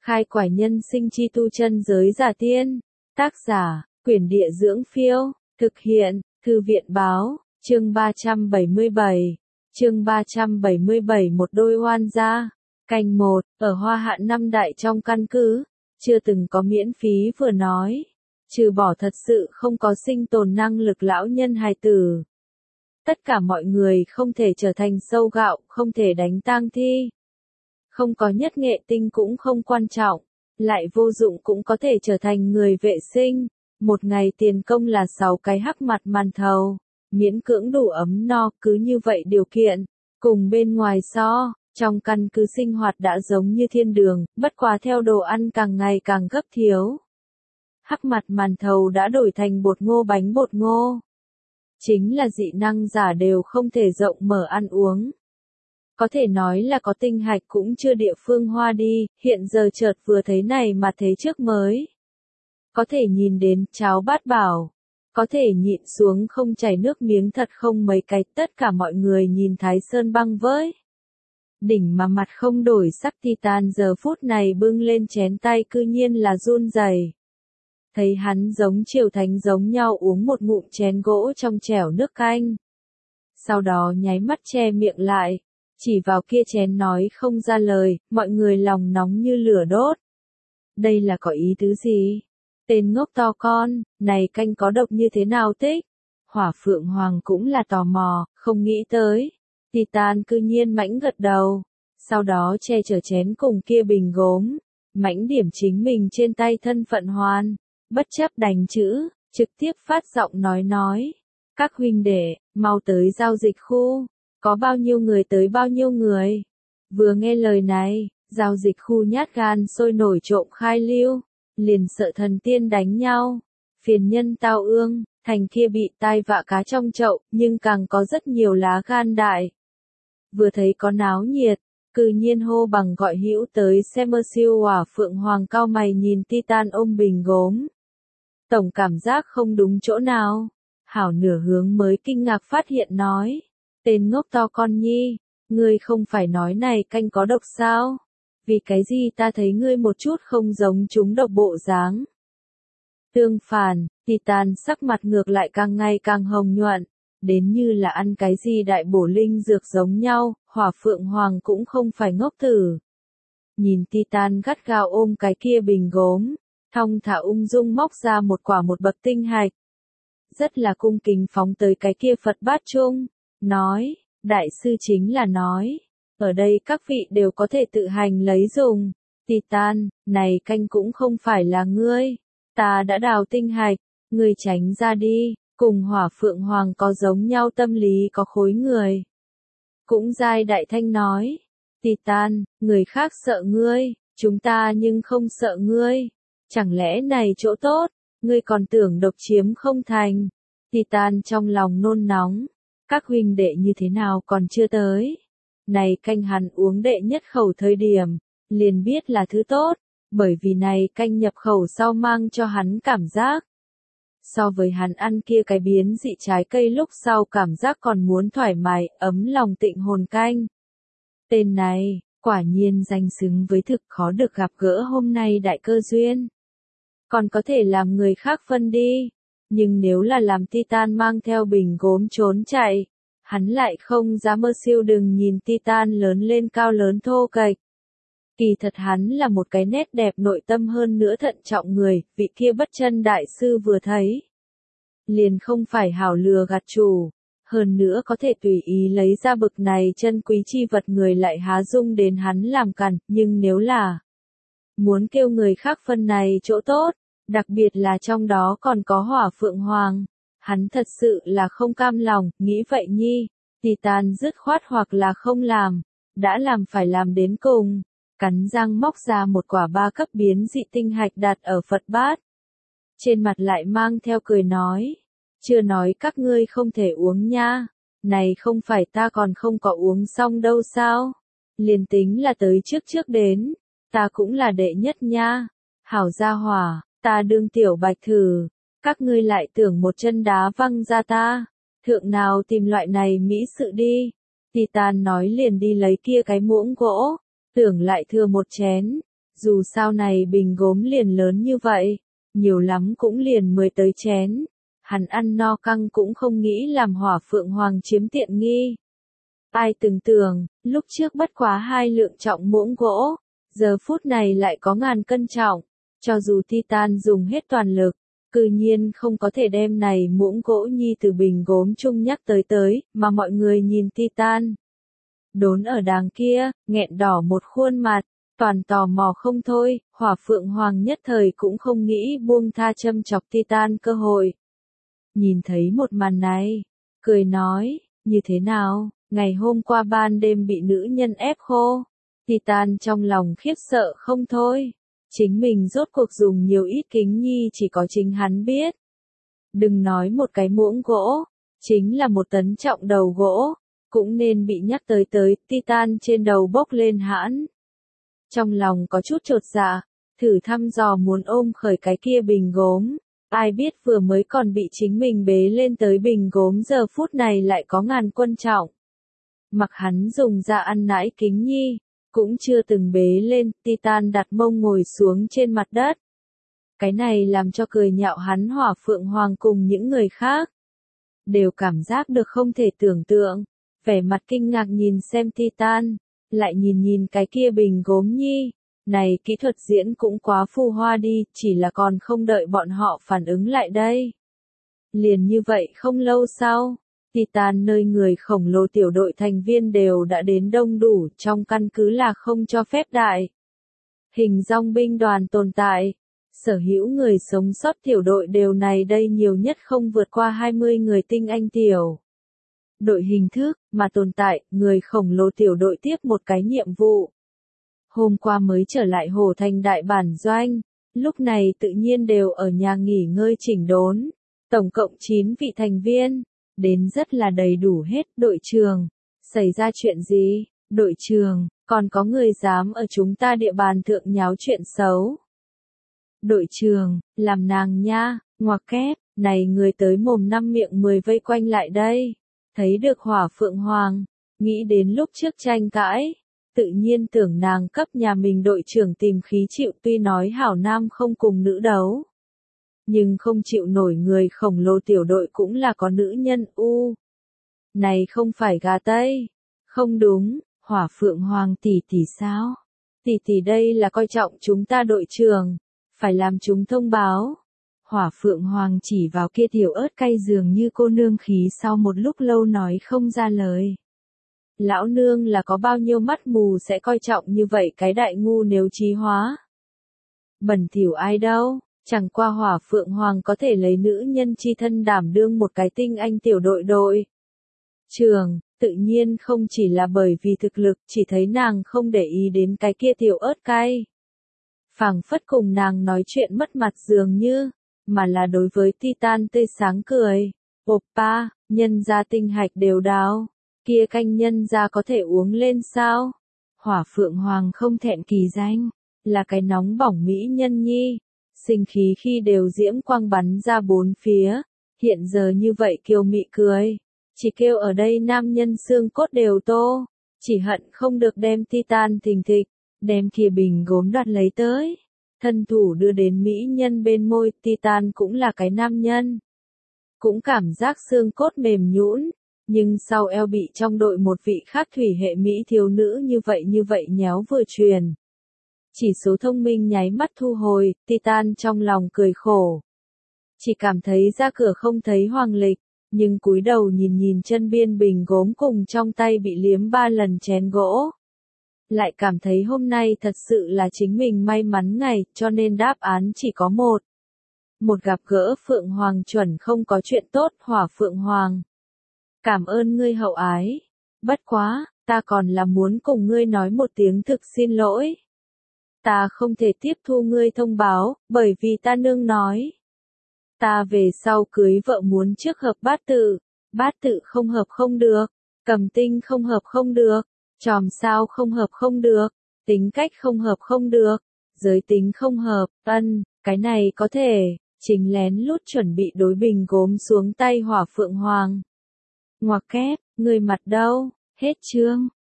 Khai quải nhân sinh chi tu chân giới giả tiên. Tác giả, Quyển Địa Dưỡng Phiêu. Thực hiện, Thư viện Báo. Chương 377. Chương 377 một đôi oan gia. Canh 1, ở Hoa Hạ năm đại trong căn cứ, chưa từng có miễn phí vừa nói. Trừ bỏ thật sự không có sinh tồn năng lực lão nhân hài tử. Tất cả mọi người không thể trở thành sâu gạo, không thể đánh tang thi. Không có nhất nghệ tinh cũng không quan trọng, lại vô dụng cũng có thể trở thành người vệ sinh. Một ngày tiền công là 6 cái hắc mặt màn thầu, miễn cưỡng đủ ấm no, cứ như vậy điều kiện, cùng bên ngoài so, trong căn cứ sinh hoạt đã giống như thiên đường, bất quá theo đồ ăn càng ngày càng gấp thiếu. Hắc mặt màn thầu đã đổi thành bột ngô bánh bột ngô. Chính là dị năng giả đều không thể rộng mở ăn uống. Có thể nói là có tinh hạch cũng chưa địa phương hoa đi, hiện giờ chợt vừa thấy này mà thấy trước mới. Có thể nhìn đến cháo bát bảo, có thể nhịn xuống không chảy nước miếng thật không mấy cái, tất cả mọi người nhìn Thái Sơn băng với. Đỉnh mà mặt không đổi sắc Titan giờ phút này bưng lên chén tay cư nhiên là run rẩy. Thấy hắn giống Triều Thánh giống nhau uống một ngụm chén gỗ trong chẻo nước canh. Sau đó nháy mắt che miệng lại, chỉ vào kia chén nói không ra lời, mọi người lòng nóng như lửa đốt. Đây là có ý tứ gì? Tên ngốc to con, này canh có độc như thế nào tích? Hỏa Phượng Hoàng cũng là tò mò, không nghĩ tới. Titan cư nhiên mãnh gật đầu, sau đó che chở chén cùng kia bình gốm, mãnh điểm chính mình trên tay thân phận hoàn, bất chấp đánh chữ, trực tiếp phát giọng nói. Các huynh đệ, mau tới giao dịch khu, có bao nhiêu người tới bao nhiêu người. Vừa nghe lời này, giao dịch khu nhát gan sôi nổi trộm khai lưu, liền sợ thần tiên đánh nhau, phiền nhân tao ương, thành kia bị tai vạ cá trong chậu, nhưng càng có rất nhiều lá gan đại. Vừa thấy có náo nhiệt, cư nhiên hô bằng gọi hữu tới xem siêu Hỏa Phượng Hoàng cao mày nhìn Titan ôm bình gốm. Tổng cảm giác không đúng chỗ nào, hảo nửa hướng mới kinh ngạc phát hiện nói. Tên ngốc to con nhi, ngươi không phải nói này canh có độc sao? Vì cái gì ta thấy ngươi một chút không giống chúng độc bộ dáng? Tương phản, Titan sắc mặt ngược lại càng ngày càng hồng nhuận, đến như là ăn cái gì đại bổ linh dược giống nhau, Hỏa Phượng Hoàng cũng không phải ngốc tử. Nhìn Titan gắt gao ôm cái kia bình gốm, thong thả ung dung móc ra một quả một bậc tinh hạch. Rất là cung kính phóng tới cái kia Phật bát chung, nói, đại sư chính là nói, ở đây các vị đều có thể tự hành lấy dùng. Titan, này canh cũng không phải là ngươi, ta đã đào tinh hạch, ngươi tránh ra đi, cùng Hỏa Phượng Hoàng có giống nhau tâm lý có khối người. Cũng giai đại thanh nói, Titan, người khác sợ ngươi, chúng ta nhưng không sợ ngươi, chẳng lẽ này chỗ tốt, ngươi còn tưởng độc chiếm không thành. Titan trong lòng nôn nóng, các huynh đệ như thế nào còn chưa tới. Này canh hắn uống đệ nhất khẩu thời điểm, liền biết là thứ tốt, bởi vì này canh nhập khẩu sau mang cho hắn cảm giác. So với hắn ăn kia cái biến dị trái cây lúc sau cảm giác còn muốn thoải mái, ấm lòng tịnh hồn canh. Tên này, quả nhiên danh xứng với thực khó được gặp gỡ hôm nay đại cơ duyên. Còn có thể làm người khác phân đi, nhưng nếu là làm Titan mang theo bình gốm trốn chạy, hắn lại không dám mơ siêu đừng nhìn Titan lớn lên cao lớn thô kệch. Kỳ thật hắn là một cái nét đẹp nội tâm hơn nữa thận trọng người, vị kia bất chân đại sư vừa thấy. Liền không phải hảo lừa gạt chủ, hơn nữa có thể tùy ý lấy ra bực này chân quý chi vật người lại há dung đến hắn làm cằn, nhưng nếu là muốn kêu người khác phân này chỗ tốt, đặc biệt là trong đó còn có Hỏa Phượng Hoàng, hắn thật sự là không cam lòng, nghĩ vậy nhi, Titan dứt khoát hoặc là không làm, đã làm phải làm đến cùng, cắn răng móc ra một quả 3 cấp biến dị tinh hạch đặt ở Phật bát. Trên mặt lại mang theo cười nói, chưa nói các ngươi không thể uống nha, này không phải ta còn không có uống xong đâu sao, liền tính là tới trước đến, ta cũng là đệ nhất nha, hảo gia hỏa. Ta đương tiểu bạch thử, các ngươi lại tưởng một chân đá văng ra ta, thượng nào tìm loại này mỹ sự đi. Titan nói liền đi lấy kia cái muỗng gỗ, tưởng lại thừa một chén, Dù sao này bình gốm liền lớn như vậy, nhiều lắm cũng liền 10 tới chén. Hắn ăn no căng cũng không nghĩ làm Hỏa Phượng Hoàng chiếm tiện nghi. Ai từng tưởng, lúc trước bất quá 2 lượng trọng muỗng gỗ, giờ phút này lại có ngàn cân trọng. Cho dù Titan dùng hết toàn lực, cư nhiên không có thể đem này muỗng gỗ nhi từ bình gốm chung nhắc tới, mà mọi người nhìn Titan. Đốn ở đàng kia, nghẹn đỏ một khuôn mặt, toàn tò mò không thôi, Hỏa Phượng Hoàng nhất thời cũng không nghĩ buông tha châm chọc Titan cơ hội. Nhìn thấy một màn này, cười nói, như thế nào, ngày hôm qua ban đêm bị nữ nhân ép khô. Titan trong lòng khiếp sợ không thôi. Chính mình rốt cuộc dùng nhiều ít kính nhi chỉ có chính hắn biết. Đừng nói một cái muỗng gỗ, chính là 1 tấn trọng đầu gỗ, cũng nên bị nhắc tới, Titan trên đầu bốc lên hãn. Trong lòng có chút chột dạ, thử thăm dò muốn ôm khởi cái kia bình gốm, ai biết vừa mới còn bị chính mình bế lên tới bình gốm giờ phút này lại có ngàn quân trọng. Mặc hắn dùng ra ăn nãi kính nhi, cũng chưa từng bế lên, Titan đặt mông ngồi xuống trên mặt đất. Cái này làm cho cười nhạo hắn Hỏa Phượng Hoàng cùng những người khác. Đều cảm giác được không thể tưởng tượng, vẻ mặt kinh ngạc nhìn xem Titan, lại nhìn cái kia bình gốm nhi. Này kỹ thuật diễn cũng quá phù hoa đi, chỉ là còn không đợi bọn họ phản ứng lại đây. Liền như vậy không lâu sau, Titan nơi người khổng lồ tiểu đội thành viên đều đã đến đông đủ, trong căn cứ là không cho phép đại hình dòng binh đoàn tồn tại. Sở hữu người sống sót tiểu đội đều này đây nhiều nhất không vượt qua 20 người tinh anh tiểu đội hình thức, mà tồn tại, người khổng lồ tiểu đội tiếp một cái nhiệm vụ. Hôm qua mới trở lại Hồ Thành đại bản doanh, lúc này tự nhiên đều ở nhà nghỉ ngơi chỉnh đốn. Tổng cộng 9 vị thành viên, đến rất là đầy đủ hết. Đội trưởng, xảy ra chuyện gì? Đội trưởng, còn có người dám ở chúng ta địa bàn thượng nháo chuyện xấu. Đội trưởng, làm nàng nha, ngoặc kép, này người tới mồm 5 miệng 10 vây quanh lại đây. Thấy được Hỏa Phượng Hoàng, nghĩ đến lúc trước tranh cãi, tự nhiên tưởng nàng cấp nhà mình đội trưởng tìm khí chịu, tuy nói hảo nam không cùng nữ đấu. Nhưng không chịu nổi người khổng lồ tiểu đội cũng là có nữ nhân Này không phải gà Tây. Không đúng, Hỏa Phượng Hoàng tỷ tỷ sao? Tỷ tỷ đây là coi trọng chúng ta đội trưởng, phải làm chúng thông báo. Hỏa Phượng Hoàng chỉ vào kia tiểu ớt cay dường như cô nương khí sau một lúc lâu nói không ra lời. Lão nương là có bao nhiêu mắt mù sẽ coi trọng như vậy cái đại ngu nếu trí hóa. Bẩn thỉu ai đâu, chẳng qua Hỏa Phượng Hoàng có thể lấy nữ nhân chi thân đảm đương một cái tinh anh tiểu đội trưởng, tự nhiên không chỉ là bởi vì thực lực, chỉ thấy nàng không để ý đến cái kia tiểu ớt cay. Phảng phất cùng nàng nói chuyện mất mặt dường như, mà là đối với Titan tươi sáng cười. Oppa, nhân gia tinh hạch đều đào, kia canh nhân gia có thể uống lên sao? Hỏa Phượng Hoàng không thẹn kỳ danh, là cái nóng bỏng mỹ nhân nhi, sinh khí khi đều diễm quang bắn ra bốn phía, hiện giờ như vậy kiều mị cười, chỉ kêu ở đây nam nhân xương cốt đều tô, chỉ hận không được đem Titan thình thịch, đem kia bình gốm đoạt lấy tới. Thân thủ đưa đến mỹ nhân bên môi, Titan cũng là cái nam nhân. Cũng cảm giác xương cốt mềm nhũn, nhưng sau eo bị trong đội một vị khác thủy hệ mỹ thiếu nữ như vậy nhéo vừa truyền. Chỉ số thông minh nháy mắt thu hồi, Titan trong lòng cười khổ. Chỉ cảm thấy ra cửa không thấy hoàng lịch, nhưng cúi đầu nhìn chân biên bình gốm cùng trong tay bị liếm 3 lần chén gỗ. Lại cảm thấy hôm nay thật sự là chính mình may mắn ngày, cho nên đáp án chỉ có một. Một gặp gỡ Phượng Hoàng chuẩn không có chuyện tốt. Hỏa Phượng Hoàng, cảm ơn ngươi hậu ái. Bất quá, ta còn là muốn cùng ngươi nói một tiếng thực xin lỗi. Ta không thể tiếp thu ngươi thông báo, bởi vì ta nương nói. Ta về sau cưới vợ muốn trước hợp bát tự không hợp không được, cầm tinh không hợp không được. Chòm sao không hợp không được, tính cách không hợp không được, giới tính không hợp, cái này có thể, chính lén lút chuẩn bị đối bình gốm xuống tay Hỏa Phượng Hoàng. Ngoặc kép, người mặt đâu, hết chương.